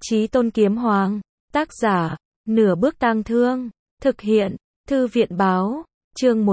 Chí Tôn Kiếm Hoàng. Tác giả, Nửa Bước Tang Thương. Thực hiện, Thư viện báo. Chương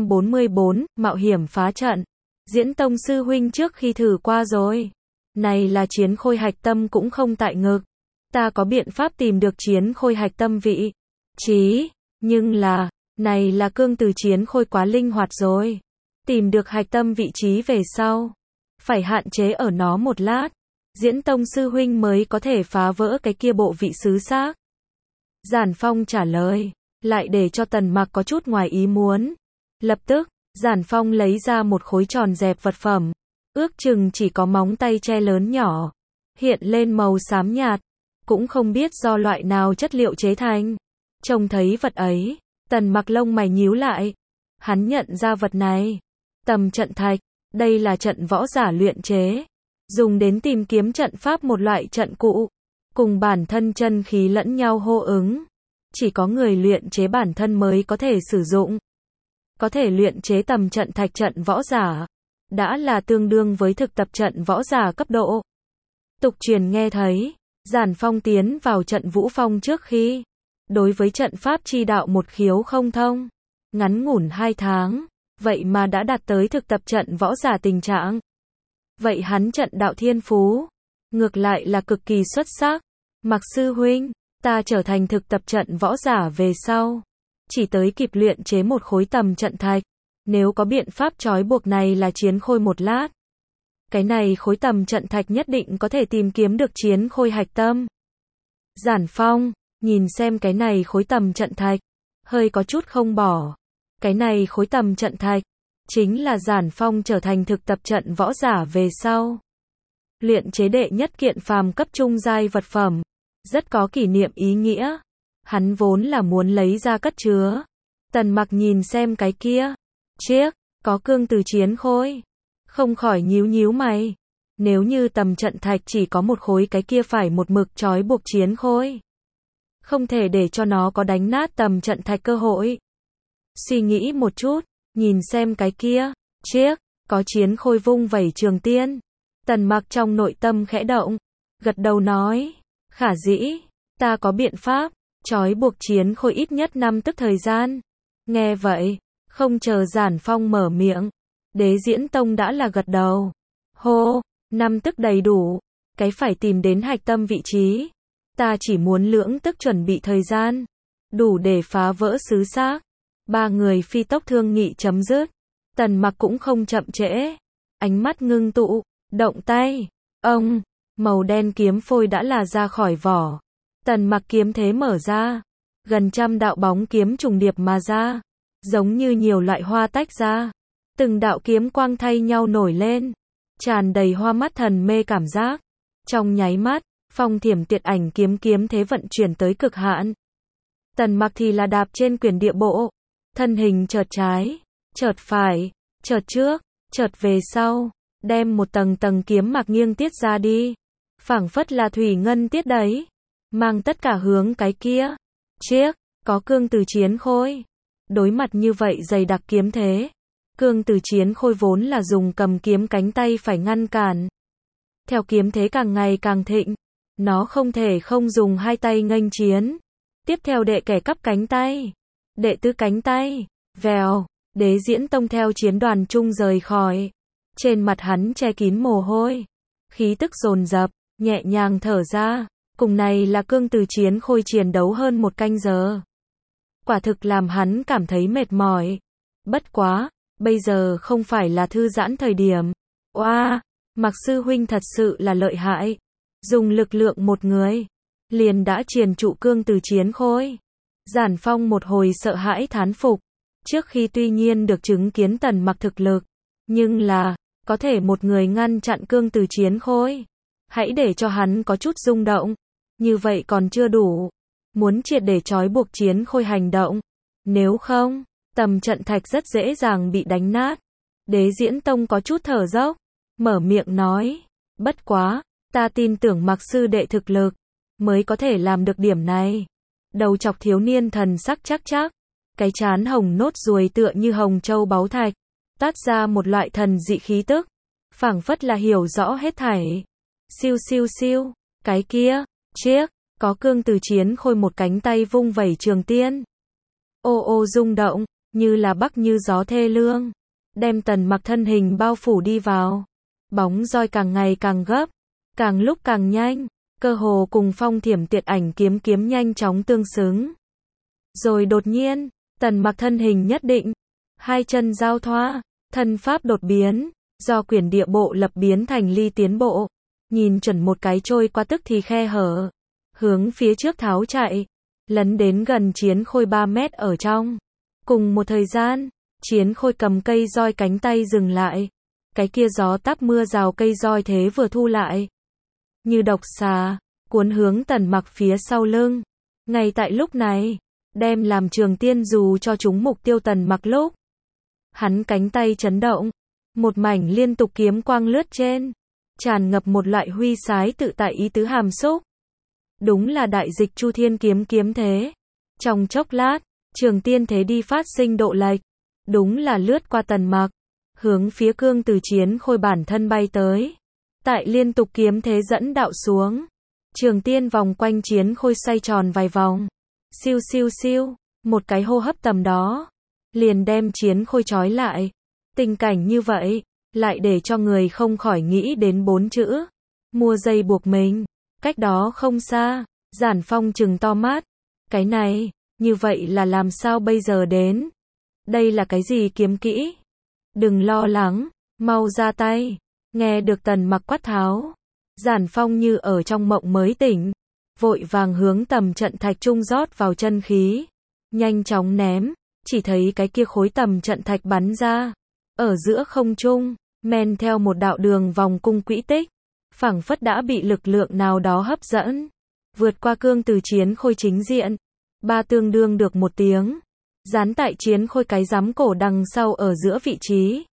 144, Mạo hiểm phá trận. Diễn Tông sư huynh trước khi thử qua rồi. Này là chiến khôi hạch tâm cũng không tại ngực. Ta có biện pháp tìm được chiến khôi hạch tâm vị trí, nhưng là, này là cương từ chiến khôi quá linh hoạt rồi. Tìm được hạch tâm vị trí về sau, phải hạn chế ở nó một lát. Diễn Tông sư huynh mới có thể phá vỡ cái kia bộ vị sứ xác. Giản Phong trả lời, lại để cho Tần Mặc có chút ngoài ý muốn. Lập tức, Giản Phong lấy ra một khối tròn dẹp vật phẩm, ước chừng chỉ có móng tay che lớn nhỏ, hiện lên màu xám nhạt, cũng không biết do loại nào chất liệu chế thành. Trông thấy vật ấy, Tần Mặc lông mày nhíu lại. Hắn nhận ra vật này, tầm trận thạch, đây là trận võ giả luyện chế, dùng đến tìm kiếm trận pháp một loại trận cụ, cùng bản thân chân khí lẫn nhau hô ứng. Chỉ có người luyện chế bản thân mới có thể sử dụng. Có thể luyện chế tầm trận thạch trận võ giả, đã là tương đương với thực tập trận võ giả cấp độ. Tục truyền nghe thấy, Giản Phong tiến vào trận Vũ Phong trước khi, đối với trận pháp chi đạo một khiếu không thông, ngắn ngủn 2 tháng, vậy mà đã đạt tới thực tập trận võ giả tình trạng. Vậy hắn trận đạo thiên phú, ngược lại là cực kỳ xuất sắc. Mặc sư huynh, ta trở thành thực tập trận võ giả về sau, chỉ tới kịp luyện chế một khối tầm trận thạch, nếu có biện pháp trói buộc này là chiến khôi một lát. Cái này khối tầm trận thạch nhất định có thể tìm kiếm được chiến khôi hạch tâm. Giản Phong, nhìn xem cái này khối tầm trận thạch, hơi có chút không bỏ. Cái này khối tầm trận thạch, chính là Giản Phong trở thành thực tập trận võ giả về sau, luyện chế đệ nhất kiện phàm cấp trung giai vật phẩm, rất có kỷ niệm ý nghĩa. Hắn vốn là muốn lấy ra cất chứa. Tần Mặc nhìn xem cái kia, chiếc, có cương từ chiến khôi, không khỏi nhíu nhíu mày. Nếu như tầm trận thạch chỉ có một khối, cái kia phải một mực trói buộc chiến khôi, không thể để cho nó có đánh nát tầm trận thạch cơ hội. Suy nghĩ một chút, nhìn xem cái kia, chiếc, có chiến khôi vung vẩy trường tiên. Tần Mặc trong nội tâm khẽ động, gật đầu nói, khả dĩ, ta có biện pháp, trói buộc chiến khôi ít nhất 5 tức thời gian. Nghe vậy, không chờ Giản Phong mở miệng, Đế Diễn Tông đã là gật đầu. Hô, 5 tức đầy đủ, cái phải tìm đến hạch tâm vị trí. Ta chỉ muốn lưỡng tức chuẩn bị thời gian, đủ để phá vỡ sứ xác. Ba người phi tốc thương nghị chấm dứt. Tần Mặc cũng không chậm trễ, ánh mắt ngưng tụ, động tay, ông, màu đen kiếm phôi đã là ra khỏi vỏ. Tần Mặc kiếm thế mở ra, gần trăm đạo bóng kiếm trùng điệp mà ra, giống như nhiều loại hoa tách ra. Từng đạo kiếm quang thay nhau nổi lên, tràn đầy hoa mắt thần mê cảm giác. Trong nháy mắt, phong thiểm tiệt ảnh kiếm thế vận chuyển tới cực hạn. Tần Mặc thì là đạp trên quyền địa bộ, thân hình chợt trái, chợt phải, chợt trước, chợt về sau, đem một tầng tầng kiếm mạc nghiêng tiết ra đi, phảng phất là thủy ngân tiết đấy, mang tất cả hướng cái kia, chiếc, có cương từ chiến khôi. Đối mặt như vậy dày đặc kiếm thế, cương từ chiến khôi vốn là dùng cầm kiếm cánh tay phải ngăn cản. Theo kiếm thế càng ngày càng thịnh, nó không thể không dùng hai tay nghênh chiến. Tiếp theo đệ kẻ cắp cánh tay, đệ tứ cánh tay, vèo, Đế Diễn Tông theo chiến đoàn chung rời khỏi. Trên mặt hắn che kín mồ hôi, khí tức dồn dập, nhẹ nhàng thở ra. Cùng này là cương từ chiến khôi chiến đấu hơn 1 canh giờ. Quả thực làm hắn cảm thấy mệt mỏi. Bất quá, bây giờ không phải là thư giãn thời điểm. Oa, Mặc sư huynh thật sự là lợi hại. Dùng lực lượng một người, liền đã triền trụ cương từ chiến khôi. Giản Phong một hồi sợ hãi thán phục. Trước khi tuy nhiên được chứng kiến Tần Mặc thực lực, nhưng là, có thể một người ngăn chặn cương từ chiến khôi. Hãy để cho hắn có chút rung động. Như vậy còn chưa đủ. Muốn triệt để trói buộc chiến khôi hành động. Nếu không, tầm trận thạch rất dễ dàng bị đánh nát. Đế Diễn Tông có chút thở dốc, mở miệng nói, bất quá, ta tin tưởng Mặc sư đệ thực lực, mới có thể làm được điểm này. Đầu chọc thiếu niên thần sắc chắc chắc, cái trán hồng nốt ruồi tựa như hồng châu báu thạch, tát ra một loại thần dị khí tức, phảng phất là hiểu rõ hết thảy. Siêu siêu siêu, cái kia, Chiếc, có cương từ chiến khôi một cánh tay vung vẩy trường tiên. Ô ô rung động, như là bắc như gió thê lương. Đem Tần Mặc thân hình bao phủ đi vào. Bóng roi càng ngày càng gấp, càng lúc càng nhanh, cơ hồ cùng Phong Thiểm Tiệt Ảnh kiếm nhanh chóng tương xứng. Rồi đột nhiên, Tần Mặc thân hình nhất định, hai chân giao thoa, thân pháp đột biến, do quyển địa bộ lập biến thành ly tiến bộ, nhìn chuẩn một cái trôi qua tức thì khe hở, hướng phía trước tháo chạy, lấn đến gần chiến khôi 3 mét ở trong. Cùng một thời gian, chiến khôi cầm cây roi cánh tay dừng lại, cái kia gió táp mưa rào cây roi thế vừa thu lại, như độc xà, cuốn hướng Tần Mặc phía sau lưng. Ngay tại lúc này, đem làm trường tiên dù cho chúng mục tiêu Tần Mặc lúc. Hắn cánh tay chấn động, một mảnh liên tục kiếm quang lướt trên, tràn ngập một loại huy sái tự tại ý tứ hàm xúc. Đúng là đại dịch Chu Thiên kiếm thế. Trong chốc lát, trường tiên thế đi phát sinh độ lệch, đúng là lướt qua Tần Mặc, hướng phía cương từ chiến khôi bản thân bay tới. Tại liên tục kiếm thế dẫn đạo xuống, trường tiên vòng quanh chiến khôi xoay tròn vài vòng. Siêu siêu siêu, một cái hô hấp tầm đó, liền đem chiến khôi trói lại. Tình cảnh như vậy, lại để cho người không khỏi nghĩ đến 4 chữ. Mua dây buộc mình. Cách đó không xa, Giản Phong trừng to mắt. Cái này, như vậy là làm sao bây giờ đến? Đây là cái gì kiếm kỹ? Đừng lo lắng, mau ra tay. Nghe được Tần Mặc quát tháo, Giản Phong như ở trong mộng mới tỉnh, vội vàng hướng tầm trận thạch trung rót vào chân khí, nhanh chóng ném, chỉ thấy cái kia khối tầm trận thạch bắn ra, ở giữa không trung, men theo một đạo đường vòng cung quỹ tích, phảng phất đã bị lực lượng nào đó hấp dẫn, vượt qua cương từ chiến khôi chính diện, ba tương đương được một tiếng, dán tại chiến khôi cái giám cổ đằng sau ở giữa vị trí.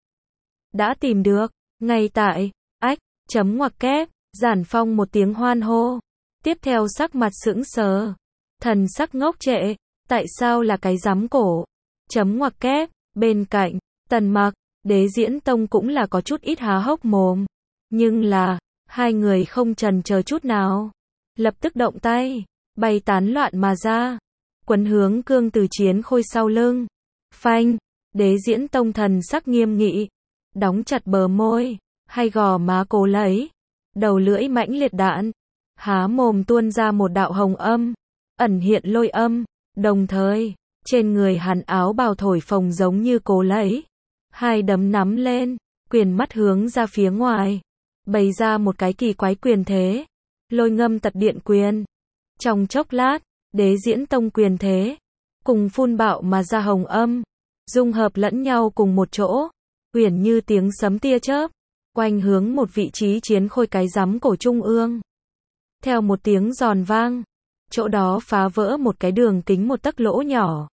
Đã tìm được, ngay tại, chấm ngoặc kép, Giản Phong một tiếng hoan hô, tiếp theo sắc mặt sững sờ, thần sắc ngốc trệ, tại sao là cái giám cổ, chấm ngoặc kép, bên cạnh, Tần Mặc, Đế Diễn Tông cũng là có chút ít há hốc mồm, nhưng là, hai người không chần chờ chút nào, lập tức động tay, bay tán loạn mà ra, quấn hướng cương từ chiến khôi sau lưng. Phanh, Đế Diễn Tông thần sắc nghiêm nghị, đóng chặt bờ môi, hai gò má cố lấy, đầu lưỡi mãnh liệt đạn, há mồm tuôn ra một đạo hồng âm, ẩn hiện lôi âm, đồng thời, trên người hắn áo bào thổi phồng giống như cố lấy, hai đấm nắm lên, quyền mắt hướng ra phía ngoài, bày ra một cái kỳ quái quyền thế, lôi ngâm tật điện quyền. Trong chốc lát, Đế Diễn Tông quyền thế, cùng phun bạo mà ra hồng âm, dung hợp lẫn nhau cùng một chỗ, uyển như tiếng sấm tia chớp, quanh hướng một vị trí chiến khôi cái giám cổ trung ương. Theo một tiếng giòn vang, chỗ đó phá vỡ một cái đường kính một tấc lỗ nhỏ.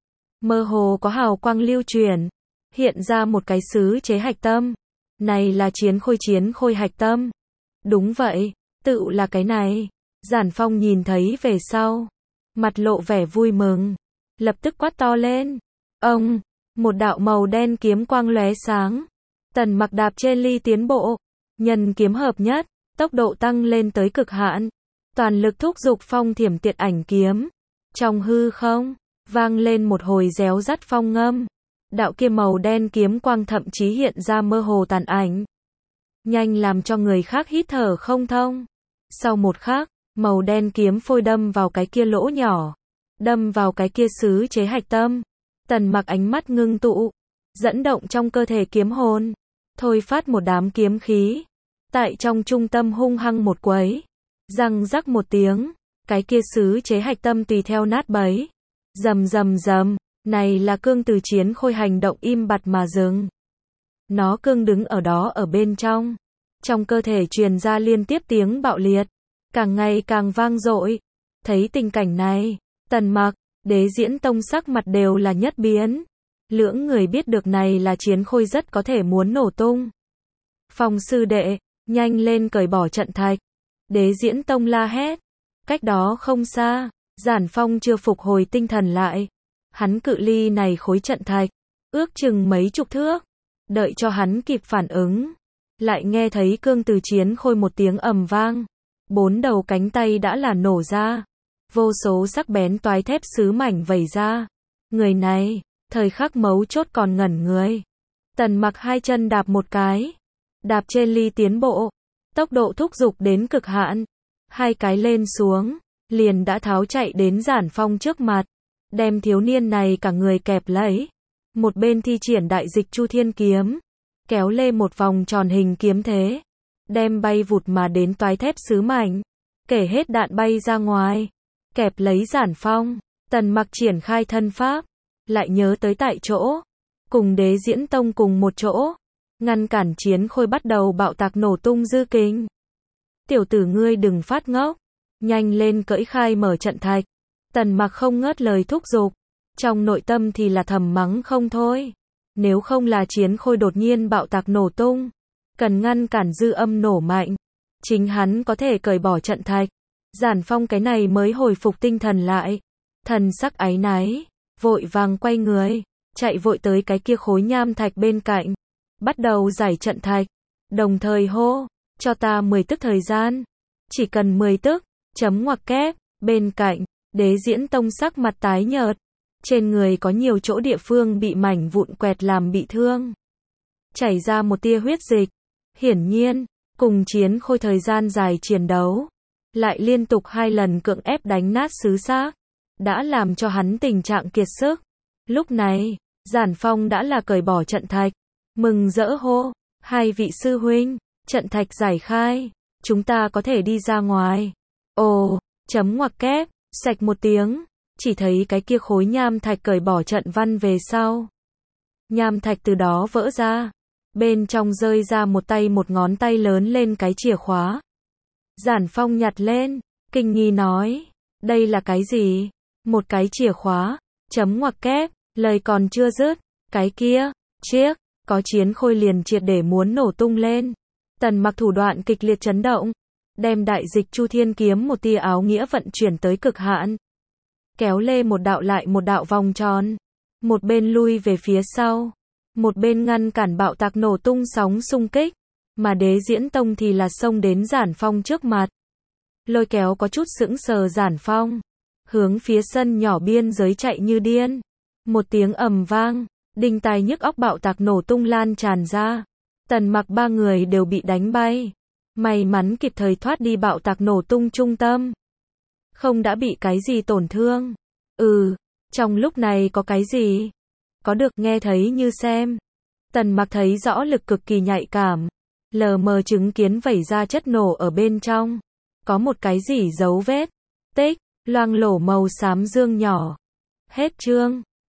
Mơ hồ có hào quang lưu truyền, hiện ra một cái sứ chế hạch tâm. Này là chiến khôi hạch tâm. Đúng vậy, tự là cái này. Giản Phong nhìn thấy về sau, mặt lộ vẻ vui mừng, lập tức quát to lên. Ông, một đạo màu đen kiếm quang lóe sáng. Tần Mặc đạp trên ly tiến bộ, nhân kiếm hợp nhất, tốc độ tăng lên tới cực hạn, toàn lực thúc giục Phong Thiểm Tiệt Ảnh kiếm. Trong hư không, vang lên một hồi réo rắt phong ngâm. Đạo kia màu đen kiếm quang thậm chí hiện ra mơ hồ tàn ảnh, nhanh làm cho người khác hít thở không thông. Sau một khắc, màu đen kiếm phôi đâm vào cái kia lỗ nhỏ, đâm vào cái kia sứ chế hạch tâm. Tần Mặc ánh mắt ngưng tụ, dẫn động trong cơ thể kiếm hồn, thôi phát một đám kiếm khí, tại trong trung tâm hung hăng một quấy, răng rắc một tiếng, cái kia sứ chế hạch tâm tùy theo nát bấy. Rầm rầm rầm, này là cương từ chiến khôi hành động im bặt mà dừng. Nó cương đứng ở đó ở bên trong cơ thể truyền ra liên tiếp tiếng bạo liệt, càng ngày càng vang dội. Thấy tình cảnh này, Tần Mặc, Đế Diễn Tông sắc mặt đều là nhất biến. Lưỡng người biết được này là chiến khôi rất có thể muốn nổ tung. Phong sư đệ, nhanh lên cởi bỏ trận thạch. Đế Diễn Tông la hét. Cách đó không xa, Giản Phong chưa phục hồi tinh thần lại. Hắn cự ly này khối trận thạch, ước chừng mấy chục thước. Đợi cho hắn kịp phản ứng, lại nghe thấy cương từ chiến khôi một tiếng ầm vang. 4 đầu cánh tay đã là nổ ra. Vô số sắc bén toái thép sứ mảnh vẩy ra. Người này, thời khắc mấu chốt còn ngẩn người. Tần Mặc hai chân đạp một cái. Đạp trên ly tiến bộ. Tốc độ thúc giục đến cực hạn. Hai cái lên xuống. Liền đã tháo chạy đến Giản Phong trước mặt. Đem thiếu niên này cả người kẹp lấy. Một bên thi triển đại dịch Chu Thiên Kiếm. Kéo lê một vòng tròn hình kiếm thế. Đem bay vụt mà đến toái thép sứ mảnh. Kể hết đạn bay ra ngoài. Kẹp lấy Giản Phong. Tần Mặc triển khai thân pháp. Lại nhớ tới tại chỗ. Cùng Đế Diễn Tông cùng một chỗ. Ngăn cản chiến khôi bắt đầu bạo tạc nổ tung dư kinh. Tiểu tử ngươi đừng phát ngốc. Nhanh lên cưỡi khai mở trận thạch. Tần Mặc không ngớt lời thúc giục. Trong nội tâm thì là thầm mắng không thôi. Nếu không là chiến khôi đột nhiên bạo tạc nổ tung. Cần ngăn cản dư âm nổ mạnh. Chính hắn có thể cởi bỏ trận thạch. Giản Phong cái này mới hồi phục tinh thần lại. Thần sắc áy náy. Vội vàng quay người. Chạy vội tới cái kia khối nham thạch bên cạnh. Bắt đầu giải trận thạch. Đồng thời hô. Cho ta 10 tức thời gian. Chỉ cần 10 tức. Chấm ngoặc kép. Bên cạnh. Đế Diễn Tông sắc mặt tái nhợt. Trên người có nhiều chỗ địa phương bị mảnh vụn quẹt làm bị thương. Chảy ra một tia huyết dịch. Hiển nhiên. Cùng chiến khôi thời gian dài chiến đấu. Lại liên tục 2 lần cưỡng ép đánh nát sứ xác. Đã làm cho hắn tình trạng kiệt sức. Lúc này. Giản Phong đã là cởi bỏ trận thạch. Mừng rỡ hô. Hai vị sư huynh. Trận thạch giải khai. Chúng ta có thể đi ra ngoài. Ồ. Chấm ngoặc kép. Sạch một tiếng. Chỉ thấy cái kia khối nham thạch cởi bỏ trận văn về sau. Nham thạch từ đó vỡ ra. Bên trong rơi ra một tay một ngón tay lớn lên cái chìa khóa. Giản Phong nhặt lên. Kinh nghi nói. Đây là cái gì? Một cái chìa khóa. Chấm ngoặc kép. Lời còn chưa dứt. Cái kia. Chiếc. Có chiến khôi liền triệt để muốn nổ tung lên. Tần Mặc thủ đoạn kịch liệt chấn động. Đem đại dịch Chu Thiên Kiếm một tia áo nghĩa vận chuyển tới cực hạn. Kéo lê một đạo lại một đạo vòng tròn. Một bên lui về phía sau. Một bên ngăn cản bạo tạc nổ tung sóng xung kích. Mà Đế Diễn Tông thì là xông đến Giản Phong trước mặt. Lôi kéo có chút sững sờ Giản Phong. Hướng phía sân nhỏ biên giới chạy như điên. Một tiếng ầm vang. Đinh tai nhức óc bạo tạc nổ tung lan tràn ra. Tần Mặc 3 người đều bị đánh bay. May mắn kịp thời thoát đi bạo tạc nổ tung trung tâm. Không đã bị cái gì tổn thương. Trong lúc này có cái gì? Có được nghe thấy như xem. Tần Mặc thấy rõ lực cực kỳ nhạy cảm. Lờ mờ chứng kiến vẩy ra chất nổ ở bên trong. Có một cái gì dấu vết. Tích, loang lổ màu xám dương nhỏ. Hết chương.